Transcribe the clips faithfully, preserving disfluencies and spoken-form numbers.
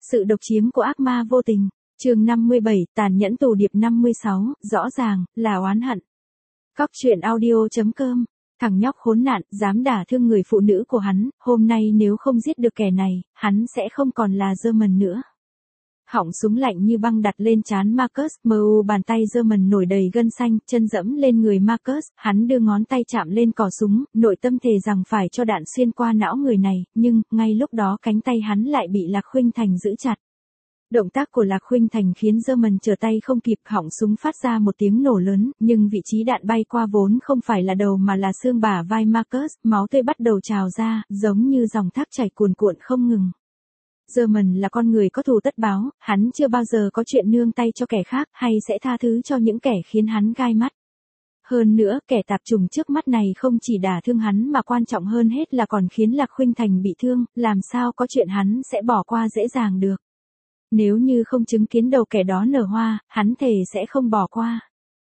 Sự độc chiếm của ác ma vô tình. Chương năm mươi bảy, tàn nhẫn tù điệp năm mươi sáu, rõ ràng là oán hận. Cóc truyện audio chấm com. Thằng nhóc khốn nạn, dám đả thương người phụ nữ của hắn, hôm nay nếu không giết được kẻ này, hắn sẽ không còn là German nữa. Họng súng lạnh như băng đặt lên trán Marcus, mờ u bàn tay German nổi đầy gân xanh, chân dẫm lên người Marcus, hắn đưa ngón tay chạm lên cò súng, nội tâm thề rằng phải cho đạn xuyên qua não người này, nhưng, ngay lúc đó cánh tay hắn lại bị Lạc Khuynh Thành giữ chặt. Động tác của Lạc Khuynh Thành khiến German trở tay không kịp, họng súng phát ra một tiếng nổ lớn, nhưng vị trí đạn bay qua vốn không phải là đầu mà là xương bả vai Marcus, máu tươi bắt đầu trào ra, giống như dòng thác chảy cuồn cuộn không ngừng. German là con người có thù tất báo, hắn chưa bao giờ có chuyện nương tay cho kẻ khác hay sẽ tha thứ cho những kẻ khiến hắn gai mắt. Hơn nữa, kẻ tạp chủng trước mắt này không chỉ đả thương hắn mà quan trọng hơn hết là còn khiến Lạc Khuynh Thành bị thương, làm sao có chuyện hắn sẽ bỏ qua dễ dàng được. Nếu như không chứng kiến đầu kẻ đó nở hoa, hắn thề sẽ không bỏ qua.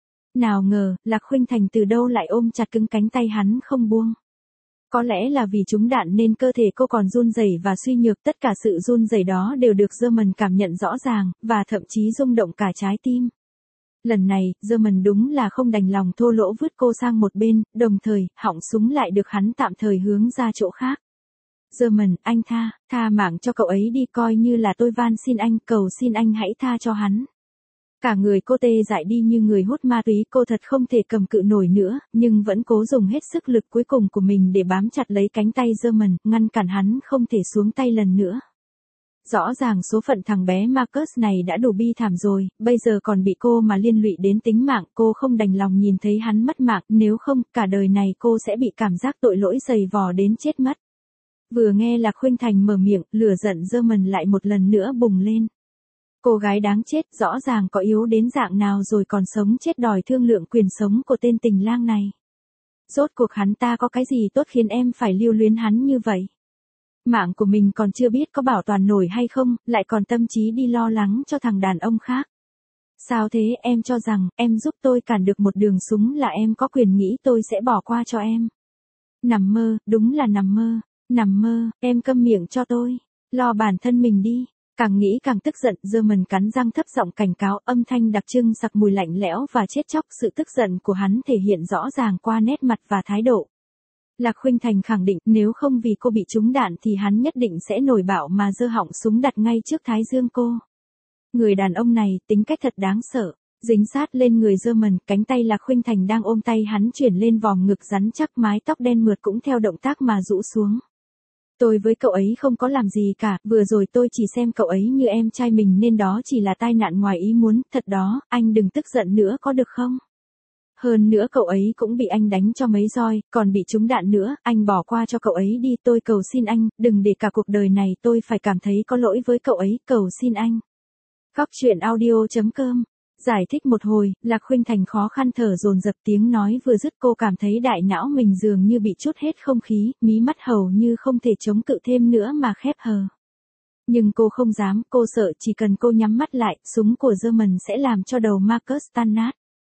Nào ngờ, Lạc Khuynh Thành từ đâu lại ôm chặt cứng cánh tay hắn không buông. Có lẽ là vì trúng đạn nên cơ thể cô còn run rẩy và suy nhược, tất cả sự run rẩy đó đều được German cảm nhận rõ ràng, và thậm chí rung động cả trái tim. Lần này, German đúng là không đành lòng thô lỗ vứt cô sang một bên, đồng thời, họng súng lại được hắn tạm thời hướng ra chỗ khác. German, anh tha, tha mạng cho cậu ấy đi, coi như là tôi van xin anh, cầu xin anh hãy tha cho hắn. Cả người cô tê dại đi như người hút ma túy, cô thật không thể cầm cự nổi nữa, nhưng vẫn cố dùng hết sức lực cuối cùng của mình để bám chặt lấy cánh tay German, ngăn cản hắn không thể xuống tay lần nữa. Rõ ràng số phận thằng bé Marcus này đã đủ bi thảm rồi, bây giờ còn bị cô mà liên lụy đến tính mạng, cô không đành lòng nhìn thấy hắn mất mạng, nếu không, cả đời này cô sẽ bị cảm giác tội lỗi dày vò đến chết mất. Vừa nghe Lạc Khuynh Thành mở miệng, lửa giận German lại một lần nữa bùng lên. Cô gái đáng chết, rõ ràng có yếu đến dạng nào rồi còn sống chết đòi thương lượng quyền sống của tên tình lang này. Rốt cuộc hắn ta có cái gì tốt khiến em phải lưu luyến hắn như vậy? Mạng của mình còn chưa biết có bảo toàn nổi hay không, lại còn tâm trí đi lo lắng cho thằng đàn ông khác. Sao thế, em cho rằng, em giúp tôi cản được một đường súng là em có quyền nghĩ tôi sẽ bỏ qua cho em? Nằm mơ, đúng là nằm mơ. Nằm mơ, em câm miệng cho tôi. Lo bản thân mình đi. Càng nghĩ càng tức giận, German cắn răng thấp giọng cảnh cáo, âm thanh đặc trưng sặc mùi lạnh lẽo và chết chóc, sự tức giận của hắn thể hiện rõ ràng qua nét mặt và thái độ. Lạc Khuynh Thành khẳng định, nếu không vì cô bị trúng đạn thì hắn nhất định sẽ nổi bạo mà giơ họng súng đặt ngay trước thái dương cô. Người đàn ông này, tính cách thật đáng sợ. Dính sát lên người German, cánh tay Lạc Khuynh Thành đang ôm tay hắn chuyển lên vòng ngực rắn chắc, mái tóc đen mượt cũng theo động tác mà rũ xuống. Tôi với cậu ấy không có làm gì cả, vừa rồi tôi chỉ xem cậu ấy như em trai mình nên đó chỉ là tai nạn ngoài ý muốn, thật đó, anh đừng tức giận nữa có được không? Hơn nữa cậu ấy cũng bị anh đánh cho mấy roi, còn bị trúng đạn nữa, anh bỏ qua cho cậu ấy đi, tôi cầu xin anh, đừng để cả cuộc đời này tôi phải cảm thấy có lỗi với cậu ấy, cầu xin anh. Cóc truyện audio chấm com. Giải thích một hồi, Lạc Khuynh Thành khó khăn thở dồn dập, tiếng nói vừa dứt cô cảm thấy đại não mình dường như bị trút hết không khí, mí mắt hầu như không thể chống cự thêm nữa mà khép hờ. Nhưng cô không dám, cô sợ chỉ cần cô nhắm mắt lại, súng của German sẽ làm cho đầu Marcus tan nát.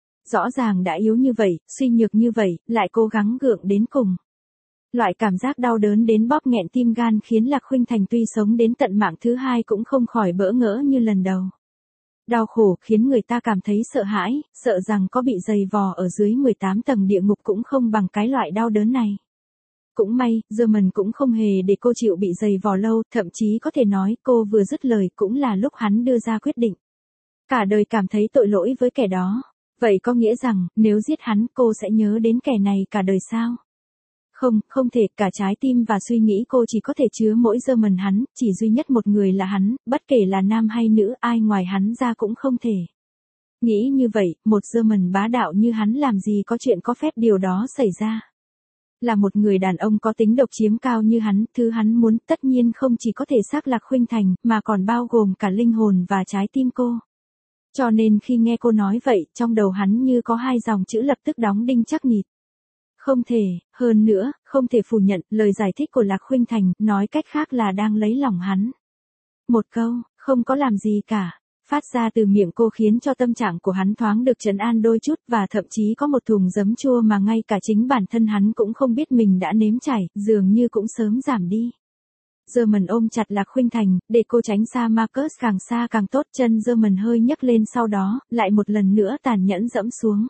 Rõ ràng đã yếu như vậy, suy nhược như vậy, lại cố gắng gượng đến cùng. Loại cảm giác đau đớn đến bóp nghẹn tim gan khiến Lạc Khuynh Thành tuy sống đến tận mạng thứ hai cũng không khỏi bỡ ngỡ như lần đầu. Đau khổ khiến người ta cảm thấy sợ hãi, sợ rằng có bị giày vò ở dưới mười tám tầng địa ngục cũng không bằng cái loại đau đớn này. Cũng may, German cũng không hề để cô chịu bị giày vò lâu, thậm chí có thể nói cô vừa dứt lời cũng là lúc hắn đưa ra quyết định. Cả đời cảm thấy tội lỗi với kẻ đó. Vậy có nghĩa rằng, nếu giết hắn cô sẽ nhớ đến kẻ này cả đời sao? Không, không thể, cả trái tim và suy nghĩ cô chỉ có thể chứa mỗi German hắn, chỉ duy nhất một người là hắn, bất kể là nam hay nữ, ai ngoài hắn ra cũng không thể. Nghĩ như vậy, một German bá đạo như hắn làm gì có chuyện có phép điều đó xảy ra. Là một người đàn ông có tính độc chiếm cao như hắn, thứ hắn muốn tất nhiên không chỉ có thể xác Lạc Khuynh Thành, mà còn bao gồm cả linh hồn và trái tim cô. Cho nên khi nghe cô nói vậy, trong đầu hắn như có hai dòng chữ lập tức đóng đinh chắc nịt. Không thể, hơn nữa, không thể phủ nhận, lời giải thích của Lạc Khuynh Thành, nói cách khác là đang lấy lòng hắn. Một câu, không có làm gì cả, phát ra từ miệng cô khiến cho tâm trạng của hắn thoáng được trấn an đôi chút và thậm chí có một thùng giấm chua mà ngay cả chính bản thân hắn cũng không biết mình đã nếm trải, dường như cũng sớm giảm đi. German ôm chặt Lạc Khuynh Thành, để cô tránh xa Marcus càng xa càng tốt. Chân German hơi nhấc lên, sau đó, lại một lần nữa tàn nhẫn dẫm xuống.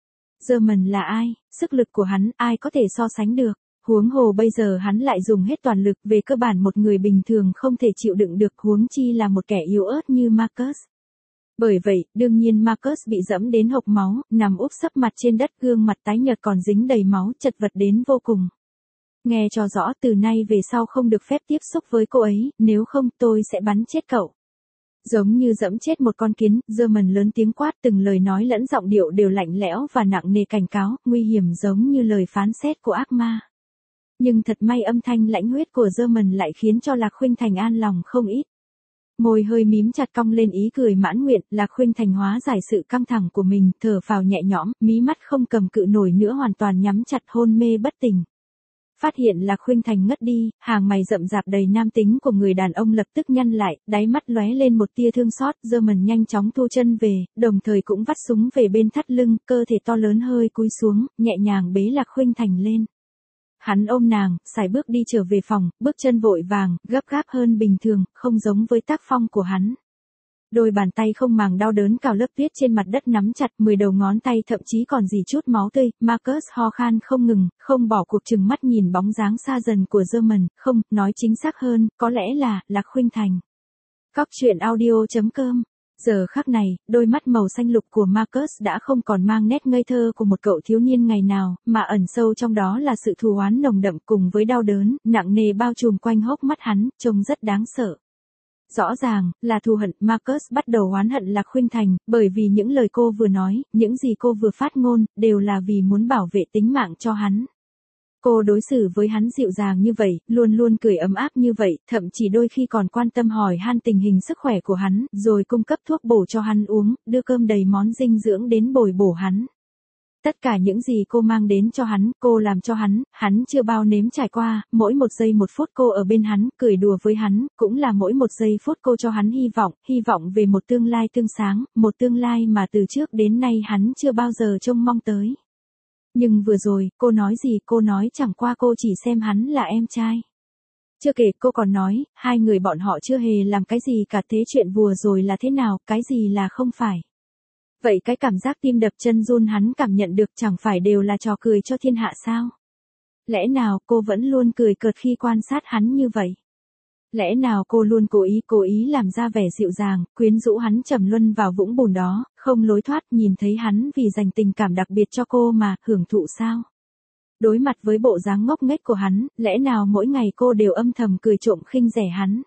German là ai? Sức lực của hắn, ai có thể so sánh được? Huống hồ bây giờ hắn lại dùng hết toàn lực, về cơ bản một người bình thường không thể chịu đựng được, huống chi là một kẻ yếu ớt như Marcus. Bởi vậy, đương nhiên Marcus bị dẫm đến hộc máu, nằm úp sấp mặt trên đất, gương mặt tái nhợt còn dính đầy máu, chật vật đến vô cùng. Nghe cho rõ, từ nay về sau không được phép tiếp xúc với cô ấy, nếu không tôi sẽ bắn chết cậu. Giống như dẫm chết một con kiến, German lớn tiếng quát, từng lời nói lẫn giọng điệu đều lạnh lẽo và nặng nề, cảnh cáo, nguy hiểm giống như lời phán xét của ác ma. Nhưng thật may âm thanh lãnh huyết của German lại khiến cho Lạc Khuynh Thành an lòng không ít. Môi hơi mím chặt cong lên ý cười mãn nguyện, Lạc Khuynh Thành hóa giải sự căng thẳng của mình, thở phào nhẹ nhõm, mí mắt không cầm cự nổi nữa hoàn toàn nhắm chặt, hôn mê bất tỉnh. Phát hiện Lạc Khuynh Thành ngất đi, hàng mày rậm rạp đầy nam tính của người đàn ông lập tức nhăn lại, đáy mắt lóe lên một tia thương xót. German nhanh chóng thu chân về, đồng thời cũng vắt súng về bên thắt lưng, cơ thể to lớn hơi cúi xuống, nhẹ nhàng bế Lạc Khuynh Thành lên. Hắn ôm nàng, sải bước đi trở về phòng, bước chân vội vàng, gấp gáp hơn bình thường, không giống với tác phong của hắn. Đôi bàn tay không màng đau đớn cào lớp tuyết trên mặt đất nắm chặt, mười đầu ngón tay thậm chí còn rỉ chút máu tươi. Marcus ho khan không ngừng, không bỏ cuộc, chừng mắt nhìn bóng dáng xa dần của German, không, nói chính xác hơn, có lẽ là, Lạc Khuynh Thành. Cóc truyện audio chấm com. Giờ khắc này, đôi mắt màu xanh lục của Marcus đã không còn mang nét ngây thơ của một cậu thiếu niên ngày nào, mà ẩn sâu trong đó là sự thù oán nồng đậm cùng với đau đớn, nặng nề bao trùm quanh hốc mắt hắn, trông rất đáng sợ. Rõ ràng, là thù hận. Marcus bắt đầu oán hận Lạc Khuynh Thành, bởi vì những lời cô vừa nói, những gì cô vừa phát ngôn, đều là vì muốn bảo vệ tính mạng cho hắn. Cô đối xử với hắn dịu dàng như vậy, luôn luôn cười ấm áp như vậy, thậm chí đôi khi còn quan tâm hỏi han tình hình sức khỏe của hắn, rồi cung cấp thuốc bổ cho hắn uống, đưa cơm đầy món dinh dưỡng đến bồi bổ hắn. Tất cả những gì cô mang đến cho hắn, cô làm cho hắn, hắn chưa bao nếm trải qua, mỗi một giây một phút cô ở bên hắn, cười đùa với hắn, cũng là mỗi một giây phút cô cho hắn hy vọng, hy vọng về một tương lai tươi sáng, một tương lai mà từ trước đến nay hắn chưa bao giờ trông mong tới. Nhưng vừa rồi, cô nói gì? Cô nói chẳng qua cô chỉ xem hắn là em trai. Chưa kể, cô còn nói, hai người bọn họ chưa hề làm cái gì cả, thế chuyện vừa rồi là thế nào, cái gì là không phải. Vậy cái cảm giác tim đập chân run hắn cảm nhận được chẳng phải đều là trò cười cho thiên hạ sao? Lẽ nào cô vẫn luôn cười cợt khi quan sát hắn như vậy? Lẽ nào cô luôn cố ý cố ý làm ra vẻ dịu dàng, quyến rũ hắn trầm luân vào vũng bùn đó, không lối thoát, nhìn thấy hắn vì dành tình cảm đặc biệt cho cô mà, hưởng thụ sao? Đối mặt với bộ dáng ngốc nghếch của hắn, lẽ nào mỗi ngày cô đều âm thầm cười trộm khinh rẻ hắn?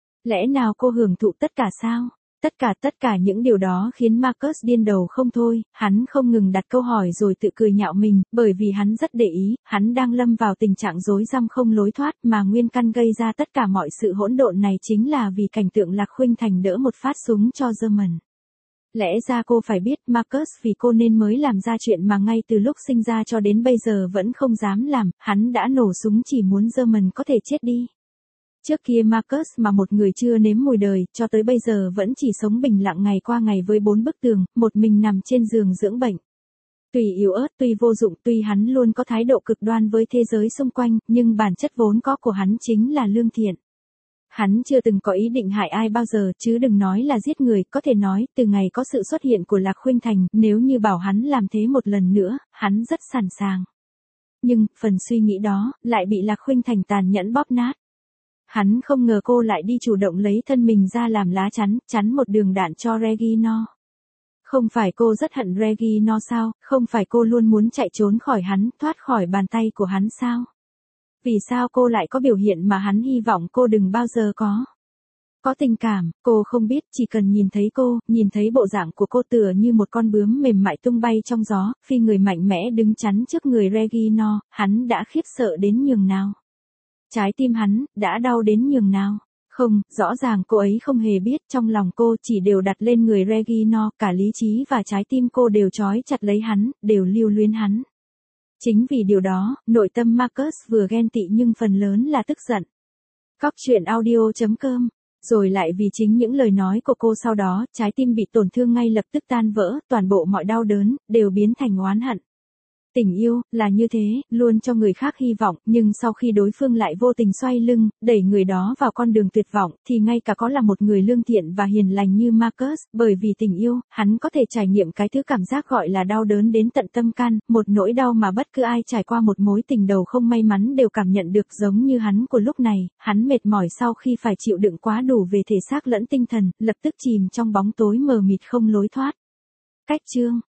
Lẽ nào cô hưởng thụ tất cả sao? Tất cả tất cả những điều đó khiến Marcus điên đầu không thôi, hắn không ngừng đặt câu hỏi rồi tự cười nhạo mình, bởi vì hắn rất để ý, hắn đang lâm vào tình trạng rối rắm không lối thoát, mà nguyên căn gây ra tất cả mọi sự hỗn độn này chính là vì cảnh tượng Lạc Khuynh Thành đỡ một phát súng cho German. Lẽ ra cô phải biết Marcus vì cô nên mới làm ra chuyện mà ngay từ lúc sinh ra cho đến bây giờ vẫn không dám làm, hắn đã nổ súng chỉ muốn German có thể chết đi. Trước kia Marcus mà một người chưa nếm mùi đời, cho tới bây giờ vẫn chỉ sống bình lặng ngày qua ngày với bốn bức tường, một mình nằm trên giường dưỡng bệnh. Tuy yếu ớt, tuy vô dụng, tuy hắn luôn có thái độ cực đoan với thế giới xung quanh, nhưng bản chất vốn có của hắn chính là lương thiện. Hắn chưa từng có ý định hại ai bao giờ, chứ đừng nói là giết người, có thể nói, từ ngày có sự xuất hiện của Lạc Khuynh Thành, nếu như bảo hắn làm thế một lần nữa, hắn rất sẵn sàng. Nhưng, phần suy nghĩ đó, lại bị Lạc Khuynh Thành tàn nhẫn bóp nát. Hắn không ngờ cô lại đi chủ động lấy thân mình ra làm lá chắn, chắn một đường đạn cho Regina. Không phải cô rất hận Regina sao, không phải cô luôn muốn chạy trốn khỏi hắn, thoát khỏi bàn tay của hắn sao? Vì sao cô lại có biểu hiện mà hắn hy vọng cô đừng bao giờ có? Có tình cảm, cô không biết, chỉ cần nhìn thấy cô, nhìn thấy bộ dạng của cô tựa như một con bướm mềm mại tung bay trong gió, phi người mạnh mẽ đứng chắn trước người Regina, hắn đã khiếp sợ đến nhường nào. Trái tim hắn, đã đau đến nhường nào. Không, rõ ràng cô ấy không hề biết, trong lòng cô chỉ đều đặt lên người Regina, cả lý trí và trái tim cô đều trói chặt lấy hắn, đều lưu luyến hắn. Chính vì điều đó, nội tâm Marcus vừa ghen tị nhưng phần lớn là tức giận. Cóc truyện audio chấm com. Rồi lại vì chính những lời nói của cô sau đó, trái tim bị tổn thương ngay lập tức tan vỡ, toàn bộ mọi đau đớn, đều biến thành oán hận. Tình yêu, là như thế, luôn cho người khác hy vọng, nhưng sau khi đối phương lại vô tình xoay lưng, đẩy người đó vào con đường tuyệt vọng, thì ngay cả có là một người lương thiện và hiền lành như Marcus, bởi vì tình yêu, hắn có thể trải nghiệm cái thứ cảm giác gọi là đau đớn đến tận tâm can, một nỗi đau mà bất cứ ai trải qua một mối tình đầu không may mắn đều cảm nhận được giống như hắn của lúc này, hắn mệt mỏi sau khi phải chịu đựng quá đủ về thể xác lẫn tinh thần, lập tức chìm trong bóng tối mờ mịt không lối thoát. Cách chương